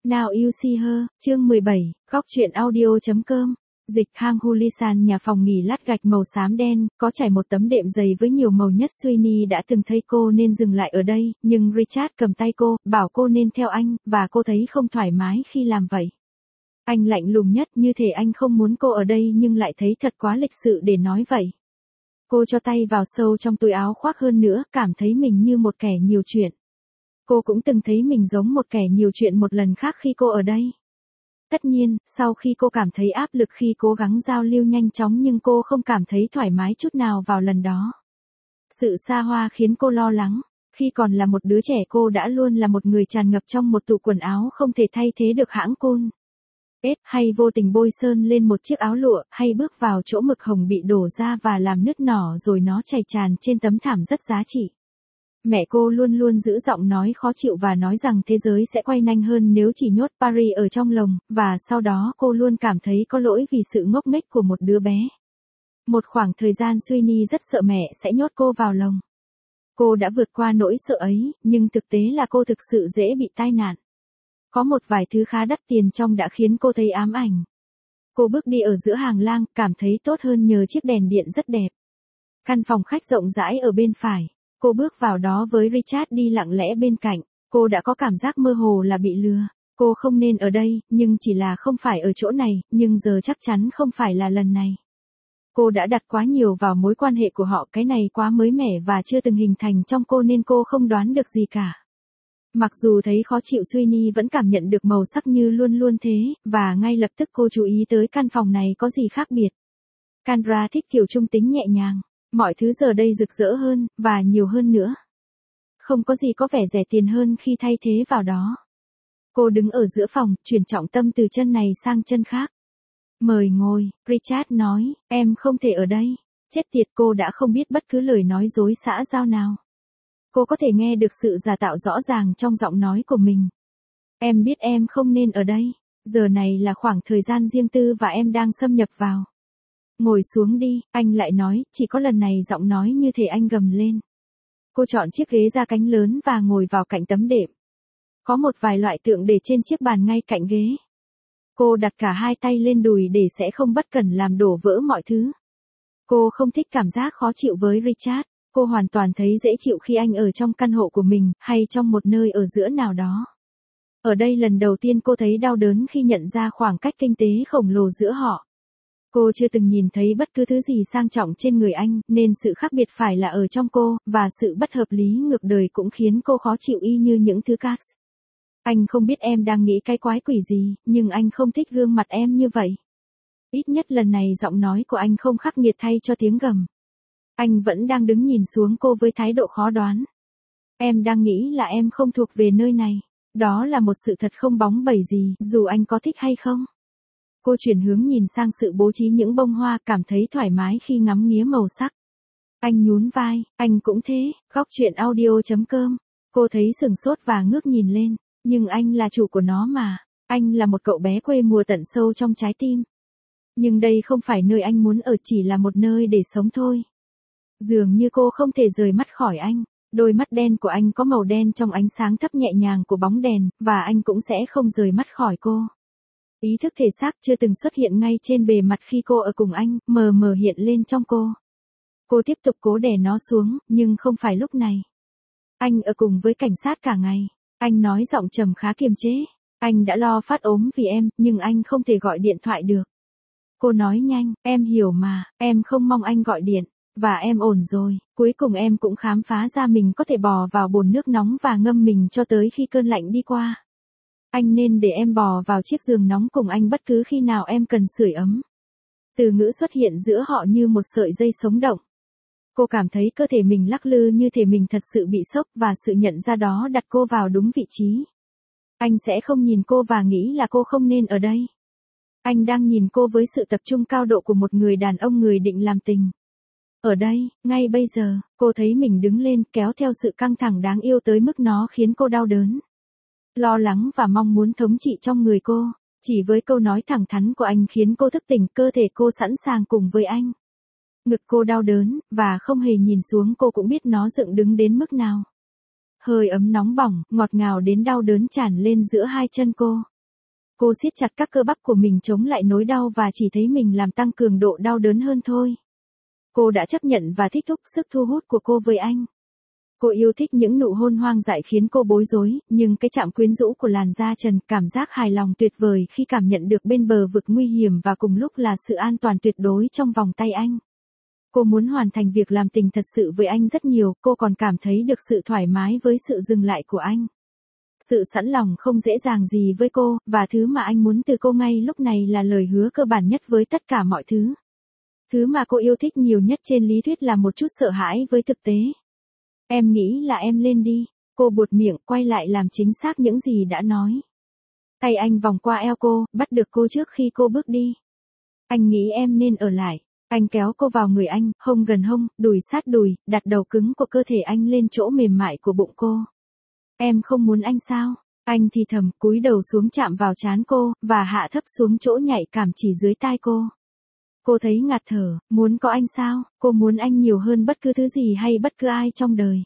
Now You See Her, chương 17, góc truyện audio.com. Dịch Hang Hulisan, nhà phòng nghỉ lát gạch màu xám đen, có trải một tấm đệm dày với nhiều màu nhất. Sweeney đã từng thấy cô nên dừng lại ở đây, nhưng Richard cầm tay cô, bảo cô nên theo anh, và cô thấy không thoải mái khi làm vậy. Anh lạnh lùng nhất, như thể anh không muốn cô ở đây nhưng lại thấy thật quá lịch sự để nói vậy. Cô cho tay vào sâu trong túi áo khoác hơn nữa, cảm thấy mình như một kẻ nhiều chuyện. Cô cũng từng thấy mình giống một kẻ nhiều chuyện một lần khác khi cô ở đây. Tất nhiên, sau khi cô cảm thấy áp lực khi cố gắng giao lưu nhanh chóng, nhưng cô không cảm thấy thoải mái chút nào vào lần đó. Sự xa hoa khiến cô lo lắng. Khi còn là một đứa trẻ, cô đã luôn là một người tràn ngập trong một tủ quần áo không thể thay thế được hãng Cool. Hay vô tình bôi sơn lên một chiếc áo lụa, hay bước vào chỗ mực hồng bị đổ ra và làm nứt nỏ rồi nó chảy tràn trên tấm thảm rất giá trị. Mẹ cô luôn luôn giữ giọng nói khó chịu và nói rằng thế giới sẽ quay nhanh hơn nếu chỉ nhốt Paris ở trong lồng, và sau đó cô luôn cảm thấy có lỗi vì sự ngốc nghếch của một đứa bé. Một khoảng thời gian Sweeney rất sợ mẹ sẽ nhốt cô vào lồng. Cô đã vượt qua nỗi sợ ấy, nhưng thực tế là cô thực sự dễ bị tai nạn. Có một vài thứ khá đắt tiền trong đã khiến cô thấy ám ảnh. Cô bước đi ở giữa hành lang, cảm thấy tốt hơn nhờ chiếc đèn điện rất đẹp. Căn phòng khách rộng rãi ở bên phải. Cô bước vào đó với Richard đi lặng lẽ bên cạnh. Cô đã có cảm giác mơ hồ là bị lừa. Cô không nên ở đây, nhưng chỉ là không phải ở chỗ này, nhưng giờ chắc chắn không phải là lần này. Cô đã đặt quá nhiều vào mối quan hệ của họ, cái này quá mới mẻ và chưa từng hình thành trong cô nên cô không đoán được gì cả. Mặc dù thấy khó chịu, Sweeney vẫn cảm nhận được màu sắc như luôn luôn thế, và ngay lập tức cô chú ý tới căn phòng này có gì khác biệt. Kendra thích kiểu trung tính nhẹ nhàng. Mọi thứ giờ đây rực rỡ hơn, và nhiều hơn nữa. Không có gì có vẻ rẻ tiền hơn khi thay thế vào đó. Cô đứng ở giữa phòng, chuyển trọng tâm từ chân này sang chân khác. Mời ngồi, Richard nói, em không thể ở đây. Chết tiệt, cô đã không biết bất cứ lời nói dối xã giao nào. Cô có thể nghe được sự giả tạo rõ ràng trong giọng nói của mình. Em biết em không nên ở đây. Giờ này là khoảng thời gian riêng tư và em đang xâm nhập vào. Ngồi xuống đi, anh lại nói, chỉ có lần này giọng nói như thể anh gầm lên. Cô chọn chiếc ghế da cánh lớn và ngồi vào cạnh tấm đệm. Có một vài loại tượng để trên chiếc bàn ngay cạnh ghế. Cô đặt cả hai tay lên đùi để sẽ không bất cẩn làm đổ vỡ mọi thứ. Cô không thích cảm giác khó chịu với Richard. Cô hoàn toàn thấy dễ chịu khi anh ở trong căn hộ của mình, hay trong một nơi ở giữa nào đó. Ở đây lần đầu tiên cô thấy đau đớn khi nhận ra khoảng cách kinh tế khổng lồ giữa họ. Cô chưa từng nhìn thấy bất cứ thứ gì sang trọng trên người anh, nên sự khác biệt phải là ở trong cô, và sự bất hợp lý ngược đời cũng khiến cô khó chịu y như những thứ khác. Anh không biết em đang nghĩ cái quái quỷ gì, nhưng anh không thích gương mặt em như vậy. Ít nhất lần này giọng nói của anh không khắc nghiệt thay cho tiếng gầm. Anh vẫn đang đứng nhìn xuống cô với thái độ khó đoán. Em đang nghĩ là em không thuộc về nơi này. Đó là một sự thật không bóng bẩy gì, dù anh có thích hay không. Cô chuyển hướng nhìn sang sự bố trí những bông hoa, cảm thấy thoải mái khi ngắm nghía màu sắc. Anh nhún vai, anh cũng thế, góc truyện audio.com. Cô thấy sửng sốt và ngước nhìn lên, nhưng anh là chủ của nó mà. Anh là một cậu bé quê mùa tận sâu trong trái tim. Nhưng đây không phải nơi anh muốn ở, chỉ là một nơi để sống thôi. Dường như cô không thể rời mắt khỏi anh. Đôi mắt đen của anh có màu đen trong ánh sáng thấp nhẹ nhàng của bóng đèn, và anh cũng sẽ không rời mắt khỏi cô. Ý thức thể xác chưa từng xuất hiện ngay trên bề mặt khi cô ở cùng anh, mờ mờ hiện lên trong cô. Cô tiếp tục cố đè nó xuống, nhưng không phải lúc này. Anh ở cùng với cảnh sát cả ngày. Anh nói giọng trầm khá kiềm chế. Anh đã lo phát ốm vì em, nhưng anh không thể gọi điện thoại được. Cô nói nhanh, em hiểu mà, em không mong anh gọi điện. Và em ổn rồi, cuối cùng em cũng khám phá ra mình có thể bò vào bồn nước nóng và ngâm mình cho tới khi cơn lạnh đi qua. Anh nên để em bò vào chiếc giường nóng cùng anh bất cứ khi nào em cần sưởi ấm. Từ ngữ xuất hiện giữa họ như một sợi dây sống động. Cô cảm thấy cơ thể mình lắc lư như thể mình thật sự bị sốc, và sự nhận ra đó đặt cô vào đúng vị trí. Anh sẽ không nhìn cô và nghĩ là cô không nên ở đây. Anh đang nhìn cô với sự tập trung cao độ của một người đàn ông người định làm tình. Ở đây, ngay bây giờ, cô thấy mình đứng lên, kéo theo sự căng thẳng đáng yêu tới mức nó khiến cô đau đớn. Lo lắng và mong muốn thống trị trong người cô. Chỉ với câu nói thẳng thắn của anh khiến cô thức tỉnh, cơ thể cô sẵn sàng cùng với anh. Ngực cô đau đớn, và không hề nhìn xuống cô cũng biết nó dựng đứng đến mức nào. Hơi ấm nóng bỏng, ngọt ngào đến đau đớn tràn lên giữa hai chân cô. Cô siết chặt các cơ bắp của mình chống lại nỗi đau và chỉ thấy mình làm tăng cường độ đau đớn hơn thôi. Cô đã chấp nhận và thích thú sức thu hút của cô với anh. Cô yêu thích những nụ hôn hoang dại khiến cô bối rối, nhưng cái chạm quyến rũ của làn da trần, cảm giác hài lòng tuyệt vời khi cảm nhận được bên bờ vực nguy hiểm và cùng lúc là sự an toàn tuyệt đối trong vòng tay anh. Cô muốn hoàn thành việc làm tình thật sự với anh rất nhiều, cô còn cảm thấy được sự thoải mái với sự dừng lại của anh. Sự sẵn lòng không dễ dàng gì với cô, và thứ mà anh muốn từ cô ngay lúc này là lời hứa cơ bản nhất với tất cả mọi thứ. Thứ mà cô yêu thích nhiều nhất trên lý thuyết là một chút sợ hãi với thực tế. Em nghĩ là em lên đi. Cô buột miệng, quay lại làm chính xác những gì đã nói. Tay anh vòng qua eo cô, bắt được cô trước khi cô bước đi. Anh nghĩ em nên ở lại. Anh kéo cô vào người anh, hông gần hông, đùi sát đùi, đặt đầu cứng của cơ thể anh lên chỗ mềm mại của bụng cô. Em không muốn anh sao? Anh thì thầm, cúi đầu xuống chạm vào trán cô, và hạ thấp xuống chỗ nhạy cảm chỉ dưới tai cô. Cô thấy ngạt thở, muốn có anh sao? Cô muốn anh nhiều hơn bất cứ thứ gì hay bất cứ ai trong đời.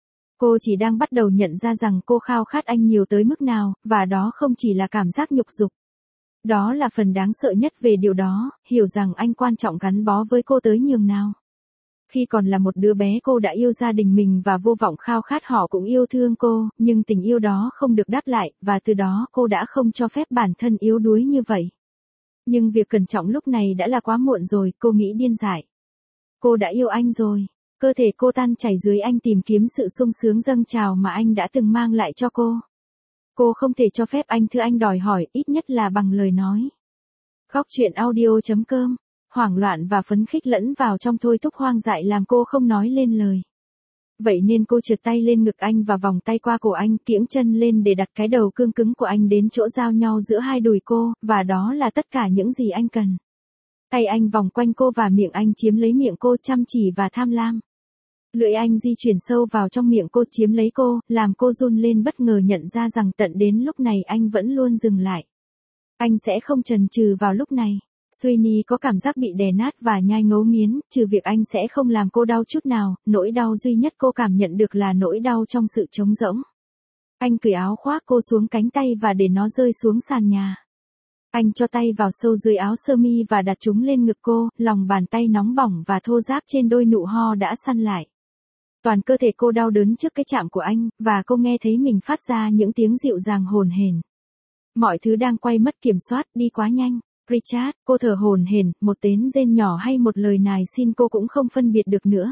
Cô chỉ đang bắt đầu nhận ra rằng cô khao khát anh nhiều tới mức nào, và đó không chỉ là cảm giác nhục dục. Đó là phần đáng sợ nhất về điều đó, hiểu rằng anh quan trọng gắn bó với cô tới nhường nào. Khi còn là một đứa bé cô đã yêu gia đình mình và vô vọng khao khát họ cũng yêu thương cô, nhưng tình yêu đó không được đáp lại, và từ đó cô đã không cho phép bản thân yếu đuối như vậy. Nhưng việc cẩn trọng lúc này đã là quá muộn rồi, cô nghĩ điên dại. Cô đã yêu anh rồi. Cơ thể cô tan chảy dưới anh tìm kiếm sự sung sướng dâng trào mà anh đã từng mang lại cho cô. Cô không thể cho phép anh thứ anh đòi hỏi, ít nhất là bằng lời nói. Góc truyện audio.com. Hoảng loạn và phấn khích lẫn vào trong thôi thúc hoang dại làm cô không nói lên lời. Vậy nên cô trượt tay lên ngực anh và vòng tay qua cổ anh, kiễng chân lên để đặt cái đầu cương cứng của anh đến chỗ giao nhau giữa hai đùi cô, và đó là tất cả những gì anh cần. Tay anh vòng quanh cô và miệng anh chiếm lấy miệng cô chăm chỉ và tham lam. Lưỡi anh di chuyển sâu vào trong miệng cô chiếm lấy cô, làm cô run lên bất ngờ nhận ra rằng tận đến lúc này anh vẫn luôn dừng lại. Anh sẽ không chần chừ vào lúc này. Sweeney có cảm giác bị đè nát và nhai ngấu nghiến, trừ việc anh sẽ không làm cô đau chút nào, nỗi đau duy nhất cô cảm nhận được là nỗi đau trong sự trống rỗng. Anh cởi áo khoác cô xuống cánh tay và để nó rơi xuống sàn nhà. Anh cho tay vào sâu dưới áo sơ mi và đặt chúng lên ngực cô, lòng bàn tay nóng bỏng và thô ráp trên đôi nụ ho đã săn lại. Toàn cơ thể cô đau đớn trước cái chạm của anh, và cô nghe thấy mình phát ra những tiếng dịu dàng hồn hển. Mọi thứ đang quay mất kiểm soát, đi quá nhanh. Richard, cô thở hổn hển, một tiếng rên nhỏ hay một lời nài xin cô cũng không phân biệt được nữa.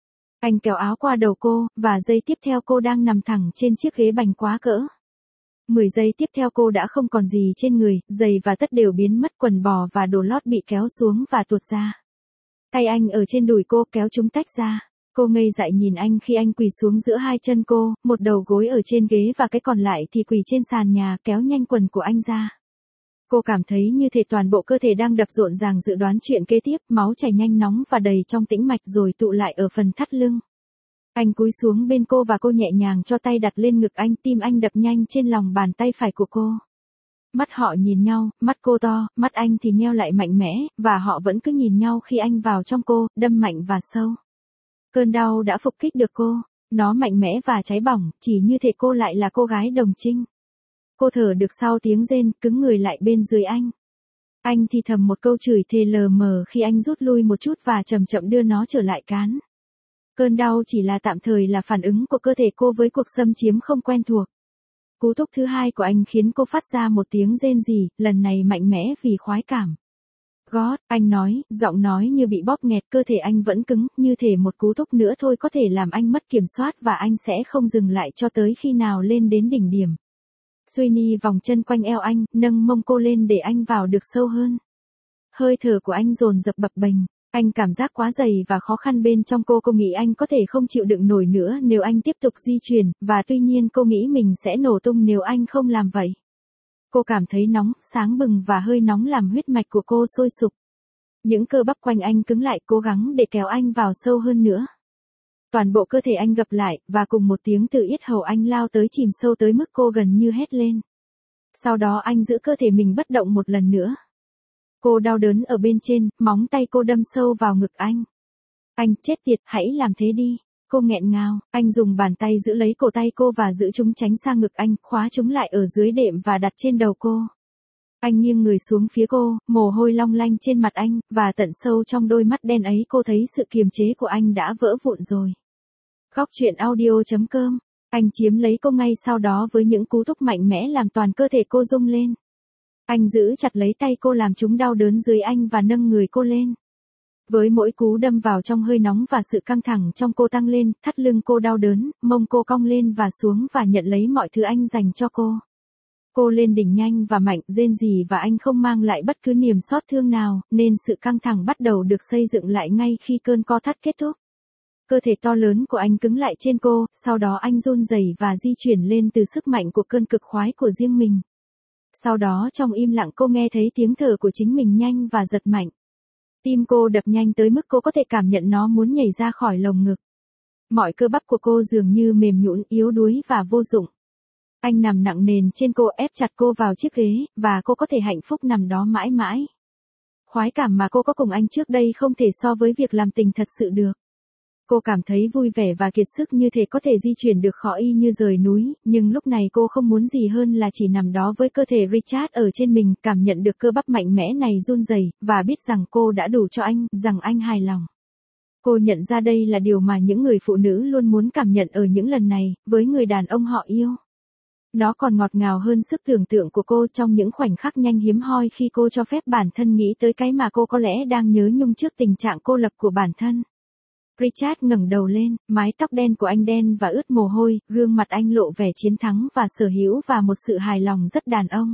Anh kéo áo qua đầu cô, và giây tiếp theo cô đang nằm thẳng trên chiếc ghế bành quá cỡ. 10 giây tiếp theo cô đã không còn gì trên người, giày và tất đều biến mất, quần bò và đồ lót bị kéo xuống và tuột ra. Tay anh ở trên đùi cô kéo chúng tách ra. Cô ngây dại nhìn anh khi anh quỳ xuống giữa hai chân cô, một đầu gối ở trên ghế và cái còn lại thì quỳ trên sàn nhà, kéo nhanh quần của anh ra. Cô cảm thấy như thể toàn bộ cơ thể đang đập rộn ràng dự đoán chuyện kế tiếp, máu chảy nhanh nóng và đầy trong tĩnh mạch rồi tụ lại ở phần thắt lưng. Anh cúi xuống bên cô và cô nhẹ nhàng cho tay đặt lên ngực anh, tim anh đập nhanh trên lòng bàn tay phải của cô. Mắt họ nhìn nhau, mắt cô to, mắt anh thì nheo lại mạnh mẽ, và họ vẫn cứ nhìn nhau khi anh vào trong cô, đâm mạnh và sâu. Cơn đau đã phục kích được cô, nó mạnh mẽ và cháy bỏng, chỉ như thể cô lại là cô gái đồng trinh. Cô thở được sau tiếng rên, cứng người lại bên dưới anh. Anh thì thầm một câu chửi thề lờ mờ khi anh rút lui một chút và chậm chậm đưa nó trở lại cán. Cơn đau chỉ là tạm thời, là phản ứng của cơ thể cô với cuộc xâm chiếm không quen thuộc. Cú thúc thứ hai của anh khiến cô phát ra một tiếng rên rỉ, lần này mạnh mẽ vì khoái cảm. God, anh nói, giọng nói như bị bóp nghẹt, cơ thể anh vẫn cứng, như thể một cú thúc nữa thôi có thể làm anh mất kiểm soát và anh sẽ không dừng lại cho tới khi nào lên đến đỉnh điểm. Sweeney vòng chân quanh eo anh, nâng mông cô lên để anh vào được sâu hơn. Hơi thở của anh dồn dập bập bềnh, anh cảm giác quá dày và khó khăn bên trong cô nghĩ anh có thể không chịu đựng nổi nữa nếu anh tiếp tục di chuyển, và tuy nhiên cô nghĩ mình sẽ nổ tung nếu anh không làm vậy. Cô cảm thấy nóng, sáng bừng và hơi nóng làm huyết mạch của cô sôi sục. Những cơ bắp quanh anh cứng lại, cố gắng để kéo anh vào sâu hơn nữa. Toàn bộ cơ thể anh gập lại, và cùng một tiếng từ yết hầu anh lao tới chìm sâu tới mức cô gần như hét lên. Sau đó anh giữ cơ thể mình bất động một lần nữa. Cô đau đớn ở bên trên, móng tay cô đâm sâu vào ngực anh. Anh, chết tiệt, hãy làm thế đi. Cô nghẹn ngào, anh dùng bàn tay giữ lấy cổ tay cô và giữ chúng tránh sang ngực anh, khóa chúng lại ở dưới đệm và đặt trên đầu cô. Anh nghiêng người xuống phía cô, mồ hôi long lanh trên mặt anh, và tận sâu trong đôi mắt đen ấy cô thấy sự kiềm chế của anh đã vỡ vụn rồi. Góc truyện audio.com. Anh chiếm lấy cô ngay sau đó với những cú thúc mạnh mẽ làm toàn cơ thể cô rung lên. Anh giữ chặt lấy tay cô làm chúng đau đớn dưới anh và nâng người cô lên. Với mỗi cú đâm vào trong hơi nóng và sự căng thẳng trong cô tăng lên, thắt lưng cô đau đớn, mông cô cong lên và xuống và nhận lấy mọi thứ anh dành cho cô. Cô lên đỉnh nhanh và mạnh, rên rỉ và anh không mang lại bất cứ niềm xót thương nào, nên sự căng thẳng bắt đầu được xây dựng lại ngay khi cơn co thắt kết thúc. Cơ thể to lớn của anh cứng lại trên cô, sau đó anh run rẩy và di chuyển lên từ sức mạnh của cơn cực khoái của riêng mình. Sau đó trong im lặng cô nghe thấy tiếng thở của chính mình nhanh và giật mạnh. Tim cô đập nhanh tới mức cô có thể cảm nhận nó muốn nhảy ra khỏi lồng ngực. Mọi cơ bắp của cô dường như mềm nhũn, yếu đuối và vô dụng. Anh nằm nặng nền trên cô, ép chặt cô vào chiếc ghế, và cô có thể hạnh phúc nằm đó mãi mãi. Khoái cảm mà cô có cùng anh trước đây không thể so với việc làm tình thật sự được. Cô cảm thấy vui vẻ và kiệt sức như thể có thể di chuyển được khó y như rời núi, nhưng lúc này cô không muốn gì hơn là chỉ nằm đó với cơ thể Richard ở trên mình, cảm nhận được cơ bắp mạnh mẽ này run rẩy, và biết rằng cô đã đủ cho anh, rằng anh hài lòng. Cô nhận ra đây là điều mà những người phụ nữ luôn muốn cảm nhận ở những lần này, với người đàn ông họ yêu. Nó còn ngọt ngào hơn sức tưởng tượng của cô trong những khoảnh khắc nhanh hiếm hoi khi cô cho phép bản thân nghĩ tới cái mà cô có lẽ đang nhớ nhung trước tình trạng cô lập của bản thân. Richard ngẩng đầu lên, mái tóc đen của anh đen và ướt mồ hôi, gương mặt anh lộ vẻ chiến thắng và sở hữu và một sự hài lòng rất đàn ông.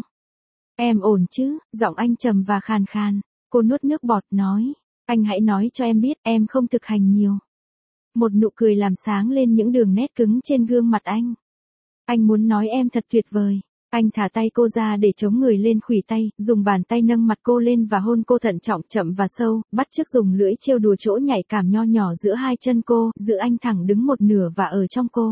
Em ổn chứ, giọng anh trầm và khàn khàn. Cô nuốt nước bọt nói, anh hãy nói cho em biết em không thực hành nhiều. Một nụ cười làm sáng lên những đường nét cứng trên gương mặt anh. Anh muốn nói em thật tuyệt vời. Anh thả tay cô ra để chống người lên khuỷu tay, dùng bàn tay nâng mặt cô lên và hôn cô thận trọng, chậm và sâu, bắt chước dùng lưỡi trêu đùa chỗ nhạy cảm nho nhỏ giữa hai chân cô, giữ anh thẳng đứng một nửa và ở trong cô.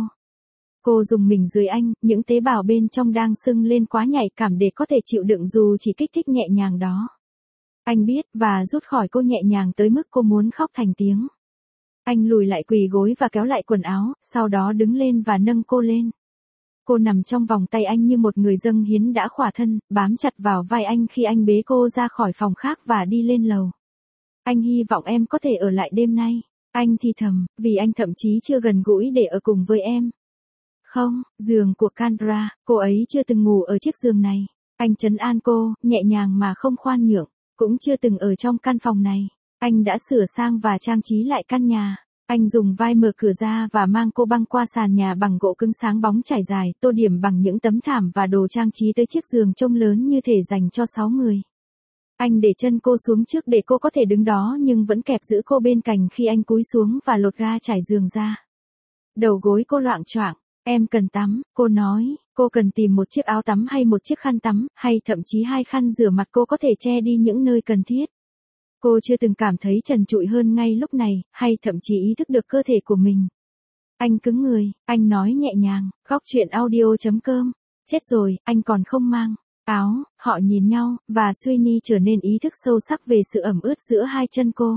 Cô dùng mình dưới anh, những tế bào bên trong đang sưng lên quá nhạy cảm để có thể chịu đựng dù chỉ kích thích nhẹ nhàng đó. Anh biết, và rút khỏi cô nhẹ nhàng tới mức cô muốn khóc thành tiếng. Anh lùi lại quỳ gối và kéo lại quần áo, sau đó đứng lên và nâng cô lên. Cô nằm trong vòng tay anh như một người dâng hiến đã khỏa thân, bám chặt vào vai anh khi anh bế cô ra khỏi phòng khác và đi lên lầu. Anh hy vọng em có thể ở lại đêm nay. Anh thì thầm, vì anh thậm chí chưa gần gũi để ở cùng với em. Không, giường của Kendra, cô ấy chưa từng ngủ ở chiếc giường này. Anh trấn an cô, nhẹ nhàng mà không khoan nhượng. Cũng chưa từng ở trong căn phòng này. Anh đã sửa sang và trang trí lại căn nhà. Anh dùng vai mở cửa ra và mang cô băng qua sàn nhà bằng gỗ cứng sáng bóng trải dài, tô điểm bằng những tấm thảm và đồ trang trí tới chiếc giường trông lớn như thể dành cho 6 người. Anh để chân cô xuống trước để cô có thể đứng đó nhưng vẫn kẹp giữ cô bên cạnh khi anh cúi xuống và lột ga trải giường ra. Đầu gối cô loạng choạng. Em cần tắm, cô nói, cô cần tìm một chiếc áo tắm hay một chiếc khăn tắm, hay thậm chí 2 khăn rửa mặt cô có thể che đi những nơi cần thiết. Cô chưa từng cảm thấy trần trụi hơn ngay lúc này, hay thậm chí ý thức được cơ thể của mình. Anh cứng người, anh nói nhẹ nhàng, góc truyện audio.com. Chết rồi, anh còn không mang áo. Họ nhìn nhau, và Sweeney trở nên ý thức sâu sắc về sự ẩm ướt giữa hai chân cô.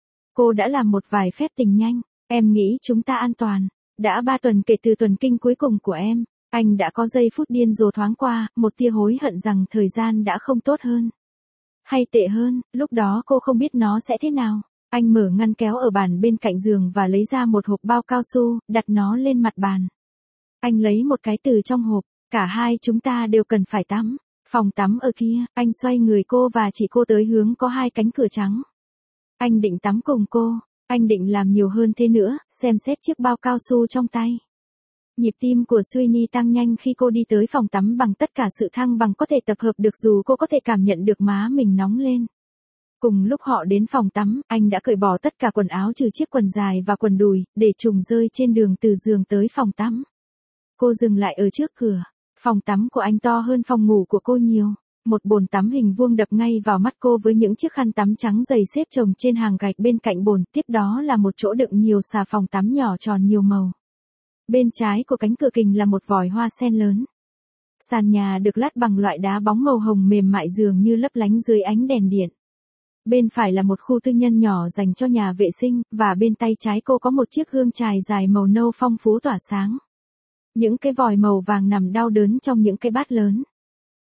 Cô đã làm một vài phép tình nhanh. Em nghĩ chúng ta an toàn. Đã 3 tuần kể từ tuần kinh cuối cùng của em. Anh đã có giây phút điên rồ thoáng qua, một tia hối hận rằng thời gian đã không tốt hơn. Hay tệ hơn, lúc đó cô không biết nó sẽ thế nào. Anh mở ngăn kéo ở bàn bên cạnh giường và lấy ra một hộp bao cao su, đặt nó lên mặt bàn. Anh lấy một cái từ trong hộp, cả hai chúng ta đều cần phải tắm. Phòng tắm ở kia, anh xoay người cô và chỉ cô tới hướng có 2 cánh cửa trắng. Anh định tắm cùng cô, anh định làm nhiều hơn thế nữa, xem xét chiếc bao cao su trong tay. Nhịp tim của Sweeney tăng nhanh khi cô đi tới phòng tắm bằng tất cả sự thăng bằng có thể tập hợp được dù cô có thể cảm nhận được má mình nóng lên. Cùng lúc họ đến phòng tắm, anh đã cởi bỏ tất cả quần áo trừ chiếc quần dài và quần đùi, để trùng rơi trên đường từ giường tới phòng tắm. Cô dừng lại ở trước cửa. Phòng tắm của anh to hơn phòng ngủ của cô nhiều. Một bồn tắm hình vuông đập ngay vào mắt cô với những chiếc khăn tắm trắng dày xếp chồng trên hàng gạch bên cạnh bồn, tiếp đó là một chỗ đựng nhiều xà phòng tắm nhỏ tròn nhiều màu. Bên trái của cánh cửa kình là một vòi hoa sen lớn. Sàn nhà được lát bằng loại đá bóng màu hồng mềm mại dường như lấp lánh dưới ánh đèn điện. Bên phải là một khu tư nhân nhỏ dành cho nhà vệ sinh, và bên tay trái cô có một chiếc gương chài dài màu nâu phong phú tỏa sáng. Những cái vòi màu vàng nằm đau đớn trong những cái bát lớn.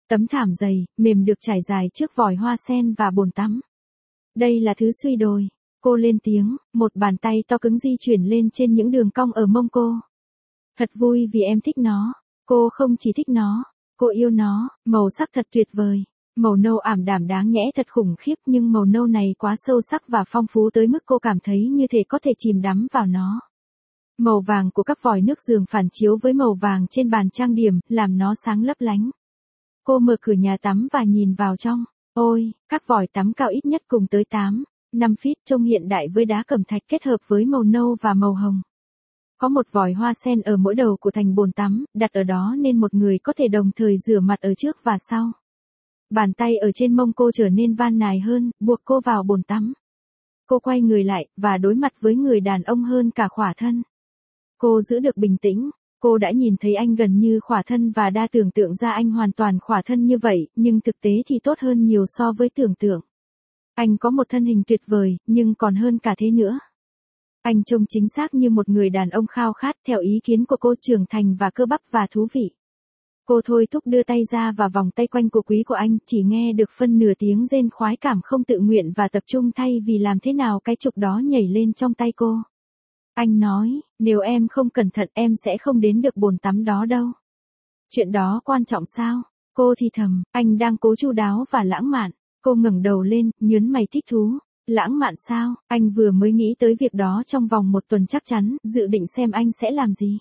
Tấm thảm dày, mềm được trải dài trước vòi hoa sen và bồn tắm. Đây là thứ suy đồi. Cô lên tiếng, một bàn tay to cứng di chuyển lên trên những đường cong ở mông cô. Thật vui vì em thích nó. Cô không chỉ thích nó, cô yêu nó, màu sắc thật tuyệt vời. Màu nâu ảm đạm đáng nhẽ thật khủng khiếp, nhưng màu nâu này quá sâu sắc và phong phú tới mức cô cảm thấy như thể có thể chìm đắm vào nó. Màu vàng của các vòi nước giường phản chiếu với màu vàng trên bàn trang điểm, làm nó sáng lấp lánh. Cô mở cửa nhà tắm và nhìn vào trong. Ôi, các vòi tắm cao ít nhất cùng tới 5 feet, trông hiện đại với đá cẩm thạch kết hợp với màu nâu và màu hồng. Có một vòi hoa sen ở mỗi đầu của thành bồn tắm, đặt ở đó nên một người có thể đồng thời rửa mặt ở trước và sau. Bàn tay ở trên mông cô trở nên van nài hơn, buộc cô vào bồn tắm. Cô quay người lại, và đối mặt với người đàn ông hơn cả khỏa thân. Cô giữ được bình tĩnh. Cô đã nhìn thấy anh gần như khỏa thân và đã tưởng tượng ra anh hoàn toàn khỏa thân như vậy, nhưng thực tế thì tốt hơn nhiều so với tưởng tượng. Anh có một thân hình tuyệt vời, nhưng còn hơn cả thế nữa. Anh trông chính xác như một người đàn ông khao khát, theo ý kiến của cô, trưởng thành và cơ bắp và thú vị. Cô thôi thúc đưa tay ra và vòng tay quanh cổ quý của anh, chỉ nghe được phân nửa tiếng rên khoái cảm không tự nguyện và tập trung thay vì làm thế nào cái trục đó nhảy lên trong tay cô. Anh nói, nếu em không cẩn thận em sẽ không đến được bồn tắm đó đâu. Chuyện đó quan trọng sao? Cô thì thầm, anh đang cố chu đáo và lãng mạn. Cô ngẩng đầu lên, nhớn mày thích thú. Lãng mạn sao? Anh vừa mới nghĩ tới việc đó trong vòng 1 tuần chắc chắn, dự định xem anh sẽ làm gì.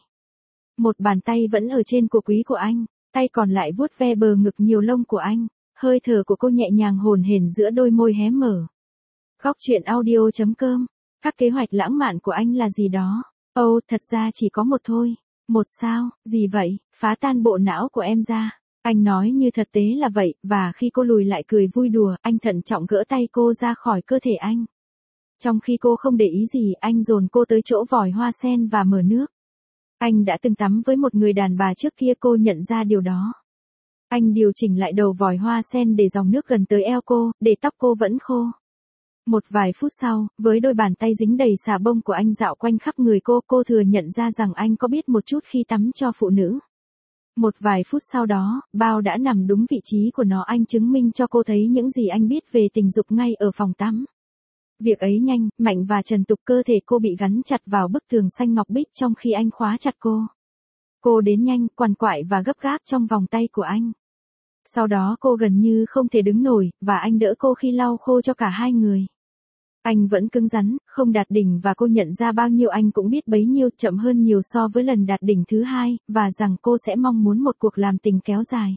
Một bàn tay vẫn ở trên cổ quý của anh, tay còn lại vuốt ve bờ ngực nhiều lông của anh. Hơi thở của cô nhẹ nhàng hồn hển giữa đôi môi hé mở. Góc truyện audio.com. Các kế hoạch lãng mạn của anh là gì đó? Thật ra chỉ có một thôi. Một sao? Gì vậy? Phá tan bộ não của em ra. Anh nói như thật tế là vậy, và khi cô lùi lại cười vui đùa, anh thận trọng gỡ tay cô ra khỏi cơ thể anh. Trong khi cô không để ý gì, anh dồn cô tới chỗ vòi hoa sen và mở nước. Anh đã từng tắm với một người đàn bà trước kia, cô nhận ra điều đó. Anh điều chỉnh lại đầu vòi hoa sen để dòng nước gần tới eo cô, để tóc cô vẫn khô. Một vài phút sau, với đôi bàn tay dính đầy xà bông của anh dạo quanh khắp người cô thừa nhận ra rằng anh có biết một chút khi tắm cho phụ nữ. Một vài phút sau đó, bao đã nằm đúng vị trí của nó, anh chứng minh cho cô thấy những gì anh biết về tình dục ngay ở phòng tắm. Việc ấy nhanh, mạnh và trần tục, cơ thể cô bị gắn chặt vào bức tường xanh ngọc bích trong khi anh khóa chặt cô. Cô đến nhanh, quằn quại và gấp gáp trong vòng tay của anh. Sau đó cô gần như không thể đứng nổi, và anh đỡ cô khi lau khô cho cả hai người. Anh vẫn cứng rắn, không đạt đỉnh, và cô nhận ra bao nhiêu anh cũng biết bấy nhiêu, chậm hơn nhiều so với lần đạt đỉnh thứ hai, và rằng cô sẽ mong muốn một cuộc làm tình kéo dài.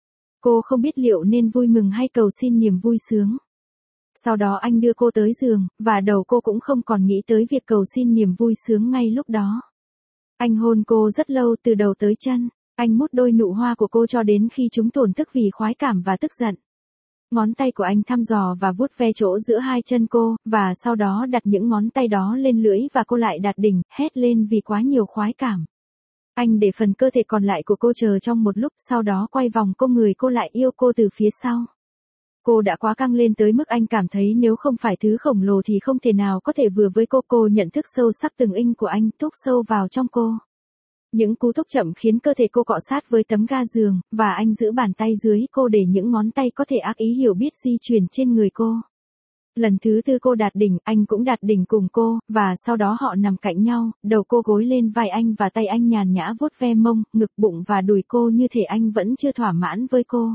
Cô không biết liệu nên vui mừng hay cầu xin niềm vui sướng. Sau đó anh đưa cô tới giường, và đầu cô cũng không còn nghĩ tới việc cầu xin niềm vui sướng ngay lúc đó. Anh hôn cô rất lâu từ đầu tới chân. Anh mút đôi nụ hoa của cô cho đến khi chúng tổn thức vì khoái cảm và tức giận. Ngón tay của anh thăm dò và vuốt ve chỗ giữa hai chân cô, và sau đó đặt những ngón tay đó lên lưỡi và cô lại đạt đỉnh, hét lên vì quá nhiều khoái cảm. Anh để phần cơ thể còn lại của cô chờ trong một lúc, sau đó quay vòng người cô lại yêu cô từ phía sau. Cô đã quá căng lên tới mức anh cảm thấy nếu không phải thứ khổng lồ thì không thể nào có thể vừa với cô. Cô nhận thức sâu sắc từng inch của anh thúc sâu vào trong cô. Những cú thúc chậm khiến cơ thể cô cọ sát với tấm ga giường, và anh giữ bàn tay dưới cô để những ngón tay có thể ác ý hiểu biết di chuyển trên người cô. Lần thứ 4 cô đạt đỉnh, anh cũng đạt đỉnh cùng cô, và sau đó họ nằm cạnh nhau, đầu cô gối lên vai anh và tay anh nhàn nhã vuốt ve mông, ngực, bụng và đùi cô như thể anh vẫn chưa thỏa mãn với cô.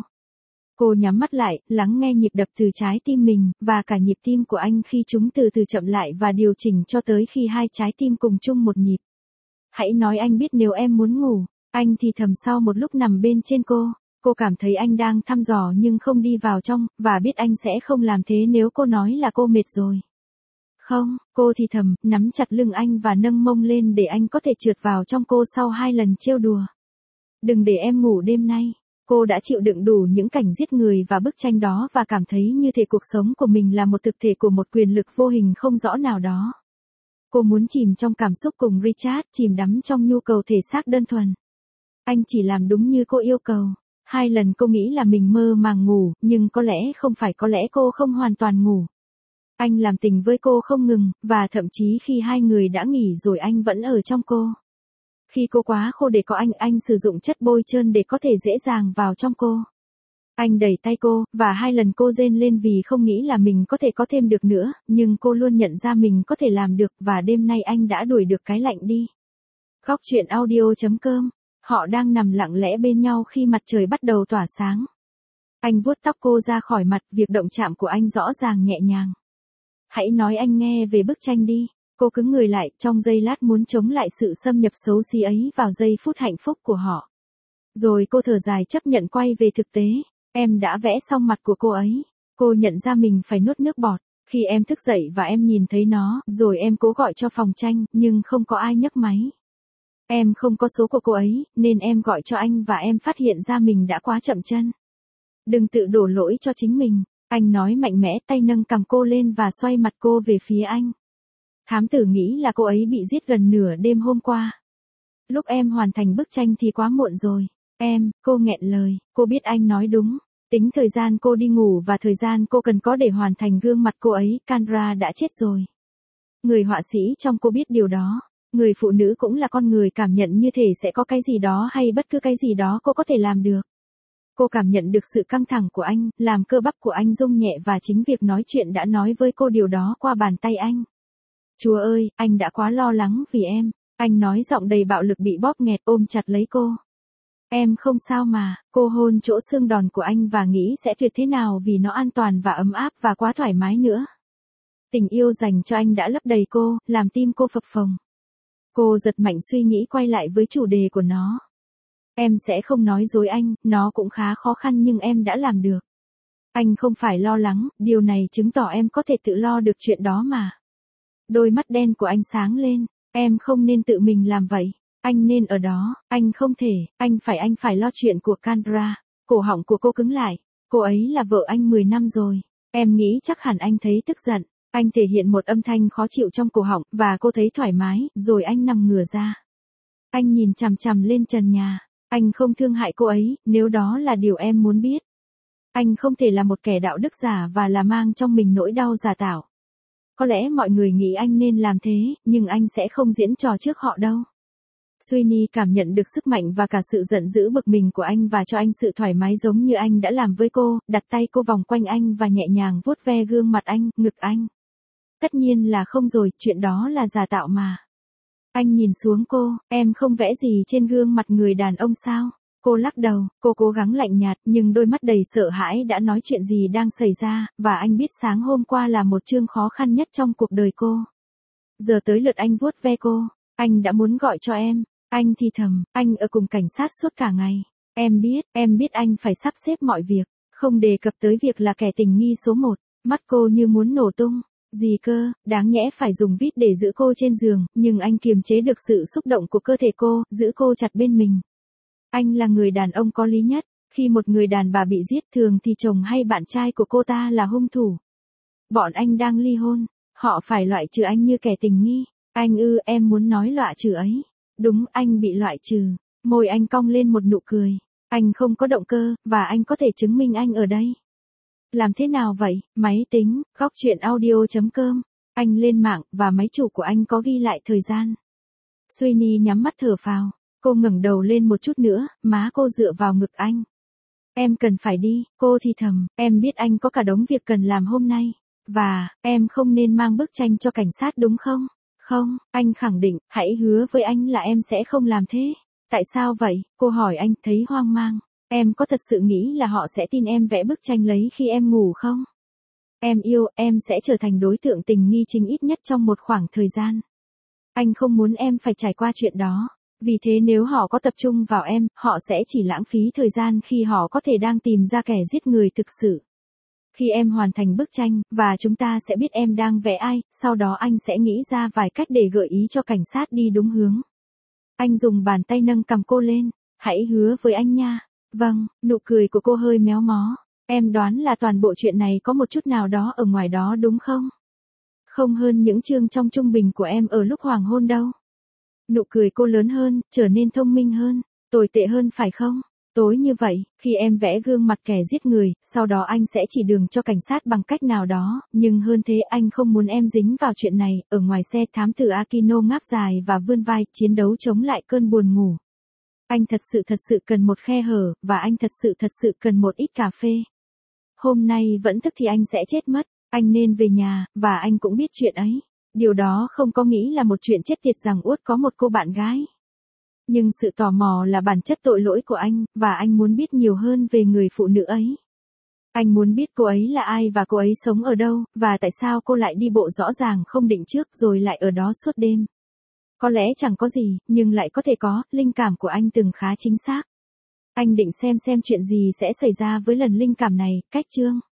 Cô nhắm mắt lại, lắng nghe nhịp đập từ trái tim mình, và cả nhịp tim của anh khi chúng từ từ chậm lại và điều chỉnh cho tới khi hai trái tim cùng chung một nhịp. Hãy nói anh biết nếu em muốn ngủ. Anh thì thầm sau một lúc nằm bên trên cô. Cô cảm thấy anh đang thăm dò nhưng không đi vào trong, và biết anh sẽ không làm thế nếu cô nói là cô mệt rồi. Không, cô thì thầm, nắm chặt lưng anh và nâng mông lên để anh có thể trượt vào trong cô sau 2 lần trêu đùa. Đừng để em ngủ đêm nay. Cô đã chịu đựng đủ những cảnh giết người và bức tranh đó và cảm thấy như thể cuộc sống của mình là một thực thể của một quyền lực vô hình không rõ nào đó. Cô muốn chìm trong cảm xúc cùng Richard, chìm đắm trong nhu cầu thể xác đơn thuần. Anh chỉ làm đúng như cô yêu cầu. 2 lần cô nghĩ là mình mơ màng ngủ, nhưng có lẽ không phải, có lẽ cô không hoàn toàn ngủ. Anh làm tình với cô không ngừng, và thậm chí khi hai người đã nghỉ rồi anh vẫn ở trong cô. Khi cô quá khô để có anh sử dụng chất bôi trơn để có thể dễ dàng vào trong cô. Anh đẩy tay cô, và 2 lần cô rên lên vì không nghĩ là mình có thể có thêm được nữa, nhưng cô luôn nhận ra mình có thể làm được và đêm nay anh đã đuổi được cái lạnh đi. Góc truyện audio.com. Họ đang nằm lặng lẽ bên nhau khi mặt trời bắt đầu tỏa sáng. Anh vuốt tóc cô ra khỏi mặt, việc động chạm của anh rõ ràng nhẹ nhàng. Hãy nói anh nghe về bức tranh đi. Cô cứng người lại, trong giây lát muốn chống lại sự xâm nhập xấu xí ấy vào giây phút hạnh phúc của họ. Rồi cô thở dài chấp nhận quay về thực tế. Em đã vẽ xong mặt của cô ấy. Cô nhận ra mình phải nuốt nước bọt. Khi em thức dậy và em nhìn thấy nó, rồi em cố gọi cho phòng tranh, nhưng không có ai nhấc máy. Em không có số của cô ấy, nên em gọi cho anh và em phát hiện ra mình đã quá chậm chân. Đừng tự đổ lỗi cho chính mình. Anh nói mạnh mẽ, tay nâng cằm cô lên và xoay mặt cô về phía anh. Thám tử nghĩ là cô ấy bị giết gần nửa đêm hôm qua. Lúc em hoàn thành bức tranh thì quá muộn rồi. Cô nghẹn lời, cô biết anh nói đúng. Tính thời gian cô đi ngủ và thời gian cô cần có để hoàn thành gương mặt cô ấy, Kendra đã chết rồi. Người họa sĩ trong cô biết điều đó. Người phụ nữ cũng là con người, cảm nhận như thể sẽ có cái gì đó hay bất cứ cái gì đó cô có thể làm được. Cô cảm nhận được sự căng thẳng của anh, làm cơ bắp của anh rung nhẹ và chính việc nói chuyện đã nói với cô điều đó qua bàn tay anh. Chúa ơi, anh đã quá lo lắng vì em. Anh nói giọng đầy bạo lực bị bóp nghẹt, ôm chặt lấy cô. Em không sao mà. Cô hôn chỗ xương đòn của anh và nghĩ sẽ tuyệt thế nào vì nó an toàn và ấm áp và quá thoải mái nữa. Tình yêu dành cho anh đã lấp đầy cô, làm tim cô phập phồng. Cô giật mạnh suy nghĩ quay lại với chủ đề của nó. Em sẽ không nói dối anh, nó cũng khá khó khăn nhưng em đã làm được. Anh không phải lo lắng, điều này chứng tỏ em có thể tự lo được chuyện đó mà. Đôi mắt đen của anh sáng lên, em không nên tự mình làm vậy. Anh nên ở đó, anh không thể, anh phải lo chuyện của Kendra. Cổ họng của cô cứng lại, cô ấy là vợ anh 10 năm rồi. Em nghĩ chắc hẳn anh thấy tức giận. Anh thể hiện một âm thanh khó chịu trong cổ họng, và cô thấy thoải mái, rồi anh nằm ngửa ra. Anh nhìn chằm chằm lên trần nhà. Anh không thương hại cô ấy, nếu đó là điều em muốn biết. Anh không thể là một kẻ đạo đức giả và là mang trong mình nỗi đau giả tạo. Có lẽ mọi người nghĩ anh nên làm thế, nhưng anh sẽ không diễn trò trước họ đâu. Sweeney cảm nhận được sức mạnh và cả sự giận dữ bực mình của anh và cho anh sự thoải mái giống như anh đã làm với cô, đặt tay cô vòng quanh anh và nhẹ nhàng vuốt ve gương mặt anh, ngực anh. Tất nhiên là không rồi, chuyện đó là giả tạo mà. Anh nhìn xuống cô, em không vẽ gì trên gương mặt người đàn ông sao? Cô lắc đầu, cô cố gắng lạnh nhạt nhưng đôi mắt đầy sợ hãi đã nói chuyện gì đang xảy ra, và anh biết sáng hôm qua là một chương khó khăn nhất trong cuộc đời cô. Giờ tới lượt anh vuốt ve cô, anh đã muốn gọi cho em, anh thì thầm, anh ở cùng cảnh sát suốt cả ngày. Em biết anh phải sắp xếp mọi việc, không đề cập tới việc là kẻ tình nghi số 1, mắt cô như muốn nổ tung. Gì cơ, đáng nhẽ phải dùng vít để giữ cô trên giường, nhưng anh kiềm chế được sự xúc động của cơ thể cô, giữ cô chặt bên mình. Anh là người đàn ông có lý nhất, khi một người đàn bà bị giết thường thì chồng hay bạn trai của cô ta là hung thủ. Bọn anh đang ly hôn, họ phải loại trừ anh như kẻ tình nghi. Em muốn nói loại trừ ấy. Đúng, anh bị loại trừ. Môi anh cong lên một nụ cười. Anh không có động cơ, và anh có thể chứng minh anh ở đây. Làm thế nào vậy? Máy tính, góc truyện audio.com. Anh lên mạng, và máy chủ của anh có ghi lại thời gian. Sweeney nhắm mắt thở phào. Cô ngẩng đầu lên một chút nữa, má cô dựa vào ngực anh. Em cần phải đi, cô thì thầm, em biết anh có cả đống việc cần làm hôm nay. Và, em không nên mang bức tranh cho cảnh sát đúng không? Không, anh khẳng định, hãy hứa với anh là em sẽ không làm thế. Tại sao vậy? Cô hỏi anh, thấy hoang mang. Em có thật sự nghĩ là họ sẽ tin em vẽ bức tranh lấy khi em ngủ không? Em sẽ trở thành đối tượng tình nghi chính ít nhất trong một khoảng thời gian. Anh không muốn em phải trải qua chuyện đó. Vì thế nếu họ có tập trung vào em, họ sẽ chỉ lãng phí thời gian khi họ có thể đang tìm ra kẻ giết người thực sự. Khi em hoàn thành bức tranh, và chúng ta sẽ biết em đang vẽ ai, sau đó anh sẽ nghĩ ra vài cách để gợi ý cho cảnh sát đi đúng hướng. Anh dùng bàn tay nâng cằm cô lên. Hãy hứa với anh nha. Vâng, nụ cười của cô hơi méo mó. Em đoán là toàn bộ chuyện này có một chút nào đó ở ngoài đó đúng không? Không hơn những chương trong trung bình của em ở lúc hoàng hôn đâu. Nụ cười cô lớn hơn, trở nên thông minh hơn, tồi tệ hơn phải không? Tối như vậy, khi em vẽ gương mặt kẻ giết người, sau đó anh sẽ chỉ đường cho cảnh sát bằng cách nào đó, nhưng hơn thế anh không muốn em dính vào chuyện này. Ở ngoài xe, thám tử Aquino ngáp dài và vươn vai, chiến đấu chống lại cơn buồn ngủ. Anh thật sự cần một khe hở, và anh thật sự cần một ít cà phê. Hôm nay vẫn thức thì anh sẽ chết mất, anh nên về nhà, và anh cũng biết chuyện ấy. Điều đó không có nghĩ là một chuyện chết tiệt rằng Út có một cô bạn gái. Nhưng sự tò mò là bản chất tội lỗi của anh, và anh muốn biết nhiều hơn về người phụ nữ ấy. Anh muốn biết cô ấy là ai và cô ấy sống ở đâu, và tại sao cô lại đi bộ rõ ràng không định trước rồi lại ở đó suốt đêm. Có lẽ chẳng có gì, nhưng lại có thể có, linh cảm của anh từng khá chính xác. Anh định xem chuyện gì sẽ xảy ra với lần linh cảm này, cách chương.